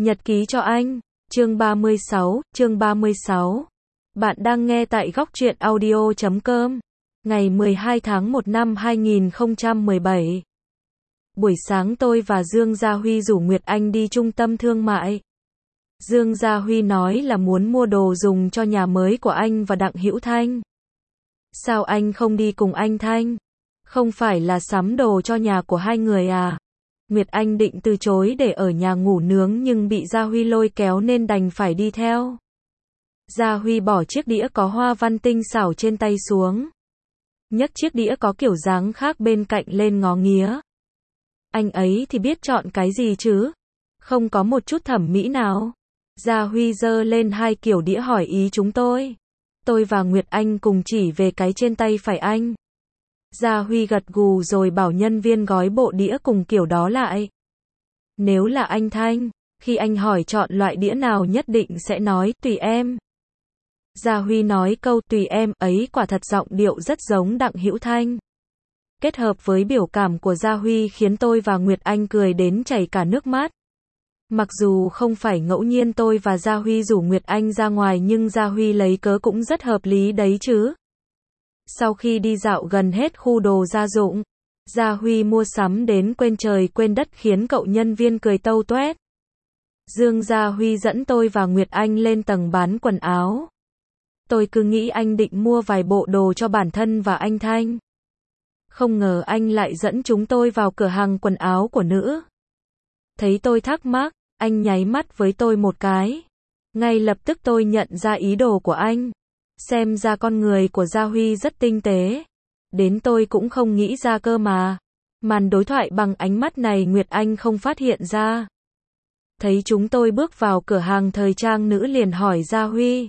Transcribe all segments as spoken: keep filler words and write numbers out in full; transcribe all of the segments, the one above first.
Nhật ký cho anh. Chương ba mươi sáu, chương ba mươi sáu. Bạn đang nghe tại góc truyện audio chấm com. Ngày mười hai tháng một năm hai nghìn không trăm mười bảy. Buổi sáng tôi và Dương Gia Huy rủ Nguyệt Anh đi trung tâm thương mại. Dương Gia Huy nói là muốn mua đồ dùng cho nhà mới của anh và Đặng Hữu Thanh. Sao anh không đi cùng anh Thanh? Không phải là sắm đồ cho nhà của hai người à? Nguyệt Anh định từ chối để ở nhà ngủ nướng nhưng bị Gia Huy lôi kéo nên đành phải đi theo. Gia Huy bỏ chiếc đĩa có hoa văn tinh xảo trên tay xuống. Nhấc chiếc đĩa có kiểu dáng khác bên cạnh lên ngó nghía. Anh ấy thì biết chọn cái gì chứ? Không có một chút thẩm mỹ nào. Gia Huy giơ lên hai kiểu đĩa hỏi ý chúng tôi. Tôi và Nguyệt Anh cùng chỉ về cái trên tay phải anh. Gia Huy gật gù rồi bảo nhân viên gói bộ đĩa cùng kiểu đó lại. Nếu là anh Thanh, khi anh hỏi chọn loại đĩa nào nhất định sẽ nói tùy em. Gia Huy nói câu tùy em ấy quả thật giọng điệu rất giống Đặng Hữu Thanh. Kết hợp với biểu cảm của Gia Huy khiến tôi và Nguyệt Anh cười đến chảy cả nước mắt. Mặc dù không phải ngẫu nhiên tôi và Gia Huy rủ Nguyệt Anh ra ngoài nhưng Gia Huy lấy cớ cũng rất hợp lý đấy chứ. Sau khi đi dạo gần hết khu đồ gia dụng, Gia Huy mua sắm đến quên trời quên đất khiến cậu nhân viên cười tâu toét. Dương Gia Huy dẫn tôi và Nguyệt Anh lên tầng bán quần áo. Tôi cứ nghĩ anh định mua vài bộ đồ cho bản thân và anh Thanh. Không ngờ anh lại dẫn chúng tôi vào cửa hàng quần áo của nữ. Thấy tôi thắc mắc, anh nháy mắt với tôi một cái. Ngay lập tức tôi nhận ra ý đồ của anh. Xem ra con người của Gia Huy rất tinh tế. Đến tôi cũng không nghĩ ra cơ mà. Màn đối thoại bằng ánh mắt này Nguyệt Anh không phát hiện ra. Thấy chúng tôi bước vào cửa hàng thời trang nữ liền hỏi Gia Huy.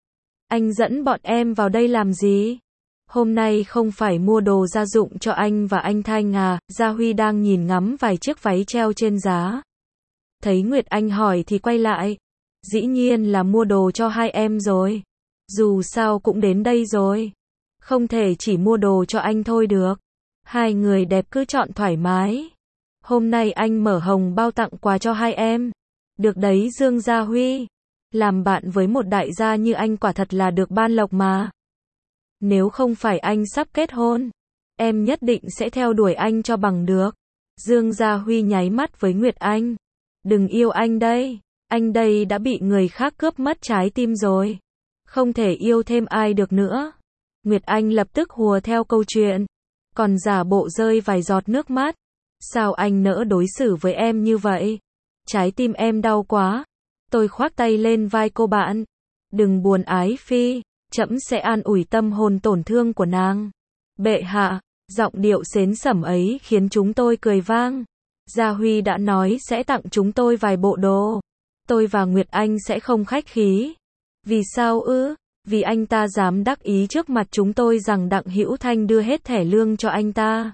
Anh dẫn bọn em vào đây làm gì? Hôm nay không phải mua đồ gia dụng cho anh và anh Thanh à? Gia Huy đang nhìn ngắm vài chiếc váy treo trên giá. Thấy Nguyệt Anh hỏi thì quay lại. Dĩ nhiên là mua đồ cho hai em rồi. Dù sao cũng đến đây rồi. Không thể chỉ mua đồ cho anh thôi được. Hai người đẹp cứ chọn thoải mái. Hôm nay anh mở hồng bao tặng quà cho hai em. Được đấy Dương Gia Huy. Làm bạn với một đại gia như anh quả thật là được ban lộc mà. Nếu không phải anh sắp kết hôn, em nhất định sẽ theo đuổi anh cho bằng được. Dương Gia Huy nháy mắt với Nguyệt Anh. Đừng yêu anh đây. Anh đây đã bị người khác cướp mất trái tim rồi. Không thể yêu thêm ai được nữa. Nguyệt Anh lập tức hùa theo câu chuyện. Còn giả bộ rơi vài giọt nước mắt. Sao anh nỡ đối xử với em như vậy? Trái tim em đau quá. Tôi khoác tay lên vai cô bạn. Đừng buồn ái phi. Trẫm sẽ an ủi tâm hồn tổn thương của nàng. Bệ hạ. Giọng điệu xến sẩm ấy khiến chúng tôi cười vang. Gia Huy đã nói sẽ tặng chúng tôi vài bộ đồ. Tôi và Nguyệt Anh sẽ không khách khí. Vì sao ư? Vì anh ta dám đắc ý trước mặt chúng tôi rằng Đặng Hữu Thanh đưa hết thẻ lương cho anh ta.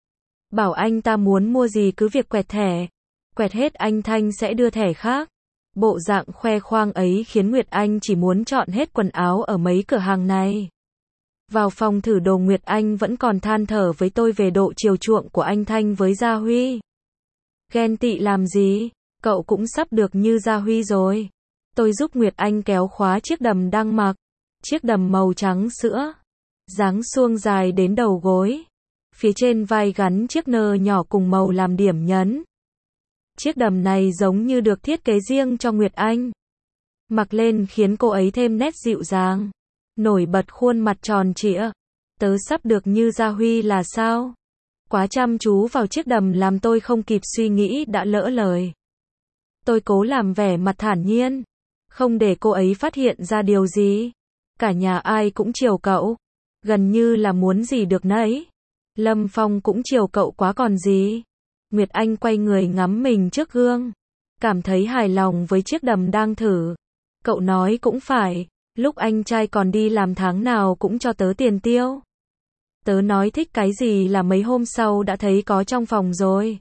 Bảo anh ta muốn mua gì cứ việc quẹt thẻ. Quẹt hết anh Thanh sẽ đưa thẻ khác. Bộ dạng khoe khoang ấy khiến Nguyệt Anh chỉ muốn chọn hết quần áo ở mấy cửa hàng này. Vào phòng thử đồ Nguyệt Anh vẫn còn than thở với tôi về độ chiều chuộng của anh Thanh với Gia Huy. Ghen tị làm gì? Cậu cũng sắp được như Gia Huy rồi. Tôi giúp Nguyệt Anh kéo khóa chiếc đầm đang mặc. Chiếc đầm màu trắng sữa. Dáng suông dài đến đầu gối. Phía trên vai gắn chiếc nơ nhỏ cùng màu làm điểm nhấn. Chiếc đầm này giống như được thiết kế riêng cho Nguyệt Anh. Mặc lên khiến cô ấy thêm nét dịu dàng. Nổi bật khuôn mặt tròn trịa. Tớ sắp được như Gia Huy là sao? Quá chăm chú vào chiếc đầm làm tôi không kịp suy nghĩ đã lỡ lời. Tôi cố làm vẻ mặt thản nhiên. Không để cô ấy phát hiện ra điều gì. Cả nhà ai cũng chiều cậu. Gần như là muốn gì được nấy. Lâm Phong cũng chiều cậu quá còn gì. Nguyệt Anh quay người ngắm mình trước gương. Cảm thấy hài lòng với chiếc đầm đang thử. Cậu nói cũng phải. Lúc anh trai còn đi làm tháng nào cũng cho tớ tiền tiêu. Tớ nói thích cái gì là mấy hôm sau đã thấy có trong phòng rồi.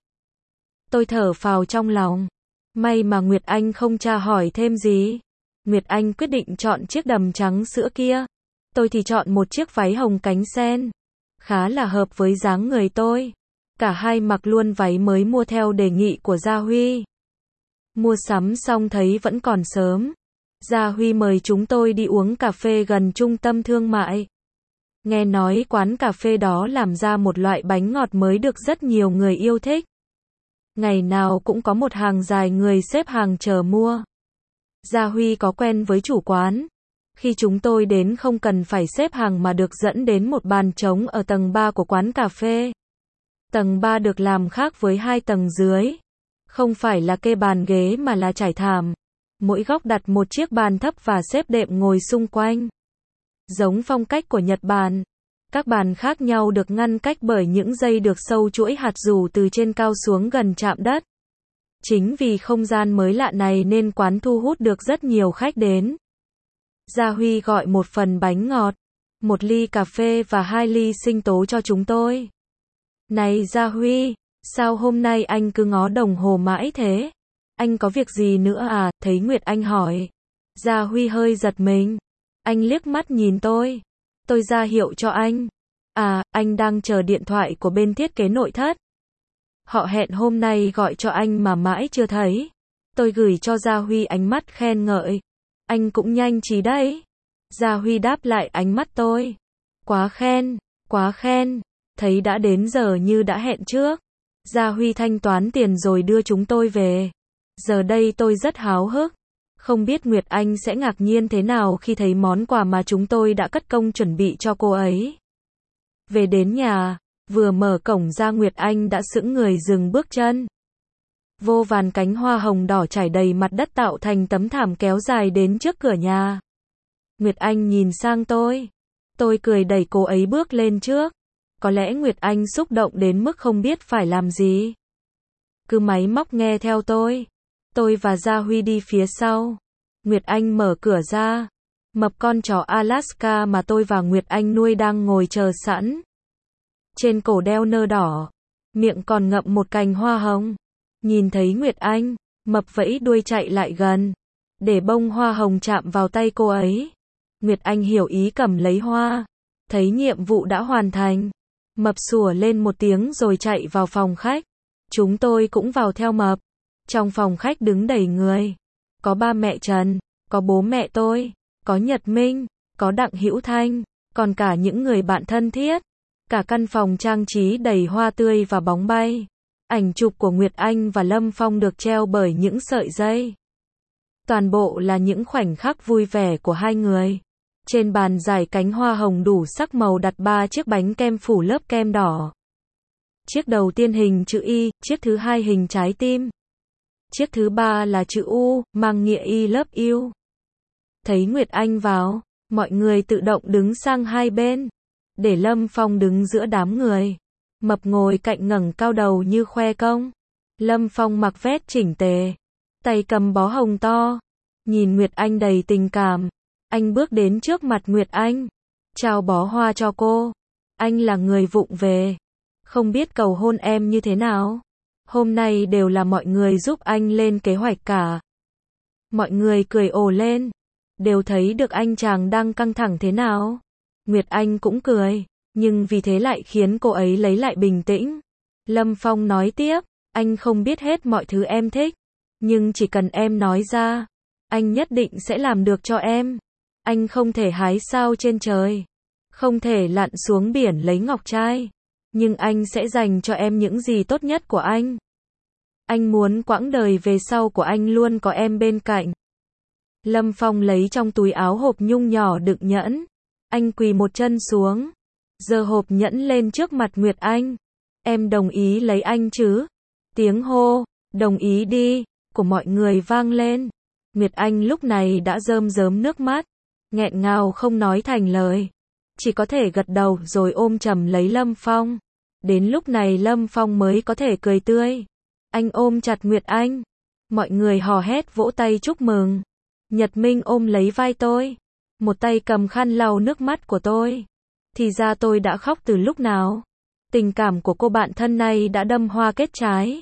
Tôi thở phào trong lòng. May mà Nguyệt Anh không tra hỏi thêm gì. Nguyệt Anh quyết định chọn chiếc đầm trắng sữa kia. Tôi thì chọn một chiếc váy hồng cánh sen. Khá là hợp với dáng người tôi. Cả hai mặc luôn váy mới mua theo đề nghị của Gia Huy. Mua sắm xong thấy vẫn còn sớm. Gia Huy mời chúng tôi đi uống cà phê gần trung tâm thương mại. Nghe nói quán cà phê đó làm ra một loại bánh ngọt mới được rất nhiều người yêu thích. Ngày nào cũng có một hàng dài người xếp hàng chờ mua. Gia Huy có quen với chủ quán. Khi chúng tôi đến không cần phải xếp hàng mà được dẫn đến một bàn trống ở tầng ba của quán cà phê. Tầng ba được làm khác với hai tầng dưới. Không phải là kê bàn ghế mà là trải thảm. Mỗi góc đặt một chiếc bàn thấp và xếp đệm ngồi xung quanh. Giống phong cách của Nhật Bản. Các bàn khác nhau được ngăn cách bởi những dây được sâu chuỗi hạt dù từ trên cao xuống gần chạm đất. Chính vì không gian mới lạ này nên quán thu hút được rất nhiều khách đến. Gia Huy gọi một phần bánh ngọt, một ly cà phê và hai ly sinh tố cho chúng tôi. Này Gia Huy, sao hôm nay anh cứ ngó đồng hồ mãi thế? Anh có việc gì nữa à? Thấy Nguyệt Anh hỏi. Gia Huy hơi giật mình. Anh liếc mắt nhìn tôi. Tôi ra hiệu cho anh. À, anh đang chờ điện thoại của bên thiết kế nội thất. Họ hẹn hôm nay gọi cho anh mà mãi chưa thấy. Tôi gửi cho Gia Huy ánh mắt khen ngợi. Anh cũng nhanh trí đấy. Gia Huy đáp lại ánh mắt tôi. Quá khen, quá khen. Thấy đã đến giờ như đã hẹn trước. Gia Huy thanh toán tiền rồi đưa chúng tôi về. Giờ đây tôi rất háo hức. Không biết Nguyệt Anh sẽ ngạc nhiên thế nào khi thấy món quà mà chúng tôi đã cất công chuẩn bị cho cô ấy. Về đến nhà, vừa mở cổng ra Nguyệt Anh đã sững người dừng bước chân. Vô vàn cánh hoa hồng đỏ trải đầy mặt đất tạo thành tấm thảm kéo dài đến trước cửa nhà. Nguyệt Anh nhìn sang tôi. Tôi cười đẩy cô ấy bước lên trước. Có lẽ Nguyệt Anh xúc động đến mức không biết phải làm gì. Cứ máy móc nghe theo tôi. Tôi và Gia Huy đi phía sau. Nguyệt Anh mở cửa ra. Mập con chó Alaska mà tôi và Nguyệt Anh nuôi đang ngồi chờ sẵn. Trên cổ đeo nơ đỏ. Miệng còn ngậm một cành hoa hồng. Nhìn thấy Nguyệt Anh, Mập vẫy đuôi chạy lại gần. Để bông hoa hồng chạm vào tay cô ấy. Nguyệt Anh hiểu ý cầm lấy hoa. Thấy nhiệm vụ đã hoàn thành. Mập sủa lên một tiếng rồi chạy vào phòng khách. Chúng tôi cũng vào theo Mập. Trong phòng khách đứng đầy người. Có ba mẹ Trần, có bố mẹ tôi, có Nhật Minh, có Đặng Hữu Thanh, còn cả những người bạn thân thiết. Cả căn phòng trang trí đầy hoa tươi và bóng bay. Ảnh chụp của Nguyệt Anh và Lâm Phong được treo bởi những sợi dây. Toàn bộ là những khoảnh khắc vui vẻ của hai người. Trên bàn dài cánh hoa hồng đủ sắc màu đặt ba chiếc bánh kem phủ lớp kem đỏ. Chiếc đầu tiên hình chữ Y, chiếc thứ hai hình trái tim. Chiếc thứ ba là chữ U, mang nghĩa I love you. Thấy Nguyệt Anh vào, mọi người tự động đứng sang hai bên. Để Lâm Phong đứng giữa đám người. Mập ngồi cạnh ngẩng cao đầu như khoe công. Lâm Phong mặc vest chỉnh tề. Tay cầm bó hồng to. Nhìn Nguyệt Anh đầy tình cảm. Anh bước đến trước mặt Nguyệt Anh. Trao bó hoa cho cô. Anh là người vụng về. Không biết cầu hôn em như thế nào. Hôm nay đều là mọi người giúp anh lên kế hoạch cả. Mọi người cười ồ lên. Đều thấy được anh chàng đang căng thẳng thế nào. Nguyệt Anh cũng cười. Nhưng vì thế lại khiến cô ấy lấy lại bình tĩnh. Lâm Phong nói tiếp. Anh không biết hết mọi thứ em thích. Nhưng chỉ cần em nói ra. Anh nhất định sẽ làm được cho em. Anh không thể hái sao trên trời. Không thể lặn xuống biển lấy ngọc trai. Nhưng anh sẽ dành cho em những gì tốt nhất của anh. Anh muốn quãng đời về sau của anh luôn có em bên cạnh. Lâm Phong lấy trong túi áo hộp nhung nhỏ đựng nhẫn. Anh quỳ một chân xuống. Giơ hộp nhẫn lên trước mặt Nguyệt Anh. Em đồng ý lấy anh chứ? Tiếng hô, đồng ý đi, của mọi người vang lên. Nguyệt Anh lúc này đã rơm rớm nước mắt. Nghẹn ngào không nói thành lời. Chỉ có thể gật đầu rồi ôm chầm lấy Lâm Phong. Đến lúc này Lâm Phong mới có thể cười tươi. Anh ôm chặt Nguyệt Anh. Mọi người hò hét vỗ tay chúc mừng. Nhật Minh ôm lấy vai tôi. Một tay cầm khăn lau nước mắt của tôi. Thì ra tôi đã khóc từ lúc nào. Tình cảm của cô bạn thân này đã đâm hoa kết trái.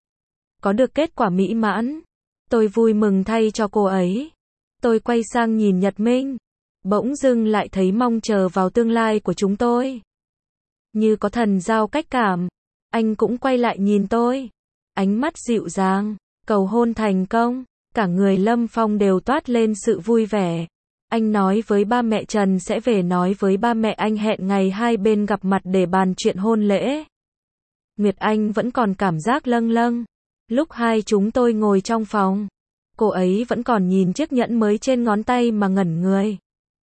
Có được kết quả mỹ mãn. Tôi vui mừng thay cho cô ấy. Tôi quay sang nhìn Nhật Minh. Bỗng dưng lại thấy mong chờ vào tương lai của chúng tôi. Như có thần giao cách cảm. Anh cũng quay lại nhìn tôi. Ánh mắt dịu dàng. Cầu hôn thành công, cả người Lâm Phong đều toát lên sự vui vẻ. Anh nói với ba mẹ Trần sẽ về nói với ba mẹ anh hẹn ngày hai bên gặp mặt để bàn chuyện hôn lễ. Nguyệt Anh vẫn còn cảm giác lâng lâng. Lúc hai chúng tôi ngồi trong phòng, cô ấy vẫn còn nhìn chiếc nhẫn mới trên ngón tay mà ngẩn người.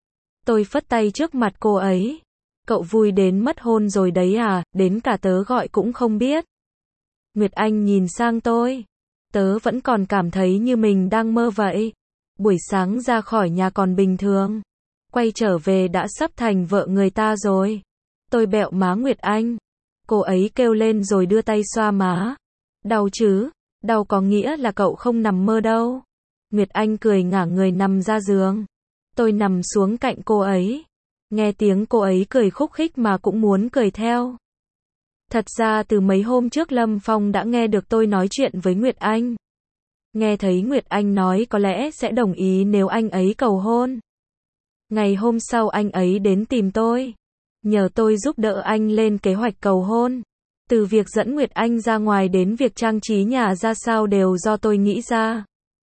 Tôi phất tay trước mặt cô ấy. Cậu vui đến mất hôn rồi đấy à, đến cả tớ gọi cũng không biết. Nguyệt Anh nhìn sang tôi. Tớ vẫn còn cảm thấy như mình đang mơ vậy. Buổi sáng ra khỏi nhà còn bình thường. Quay trở về đã sắp thành vợ người ta rồi. Tôi bẹo má Nguyệt Anh. Cô ấy kêu lên rồi đưa tay xoa má. Đau chứ? Đau có nghĩa là cậu không nằm mơ đâu. Nguyệt Anh cười ngả người nằm ra giường. Tôi nằm xuống cạnh cô ấy. Nghe tiếng cô ấy cười khúc khích mà cũng muốn cười theo. Thật ra từ mấy hôm trước Lâm Phong đã nghe được tôi nói chuyện với Nguyệt Anh. Nghe thấy Nguyệt Anh nói có lẽ sẽ đồng ý nếu anh ấy cầu hôn. Ngày hôm sau anh ấy đến tìm tôi. Nhờ tôi giúp đỡ anh lên kế hoạch cầu hôn. Từ việc dẫn Nguyệt Anh ra ngoài đến việc trang trí nhà ra sao đều do tôi nghĩ ra.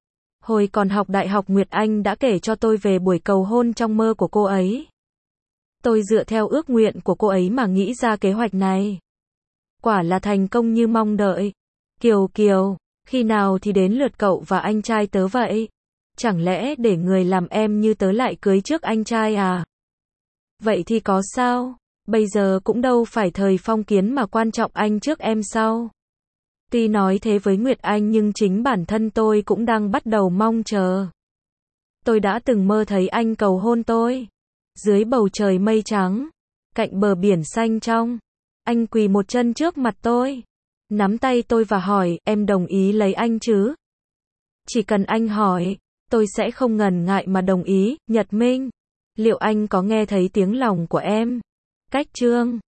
Hồi còn học đại học Nguyệt Anh đã kể cho tôi về buổi cầu hôn trong mơ của cô ấy. Tôi dựa theo ước nguyện của cô ấy mà nghĩ ra kế hoạch này. Quả là thành công như mong đợi. Kiều Kiều, khi nào thì đến lượt cậu và anh trai tớ vậy? Chẳng lẽ để người làm em như tớ lại cưới trước anh trai à? Vậy thì có sao? Bây giờ cũng đâu phải thời phong kiến mà quan trọng anh trước em sau. Tuy nói thế với Nguyệt Anh nhưng chính bản thân tôi cũng đang bắt đầu mong chờ. Tôi đã từng mơ thấy anh cầu hôn tôi. Dưới bầu trời mây trắng, cạnh bờ biển xanh trong, anh quỳ một chân trước mặt tôi, nắm tay tôi và hỏi, em đồng ý lấy anh chứ? Chỉ cần anh hỏi, tôi sẽ không ngần ngại mà đồng ý. Nhật Minh, liệu anh có nghe thấy tiếng lòng của em? Cách chương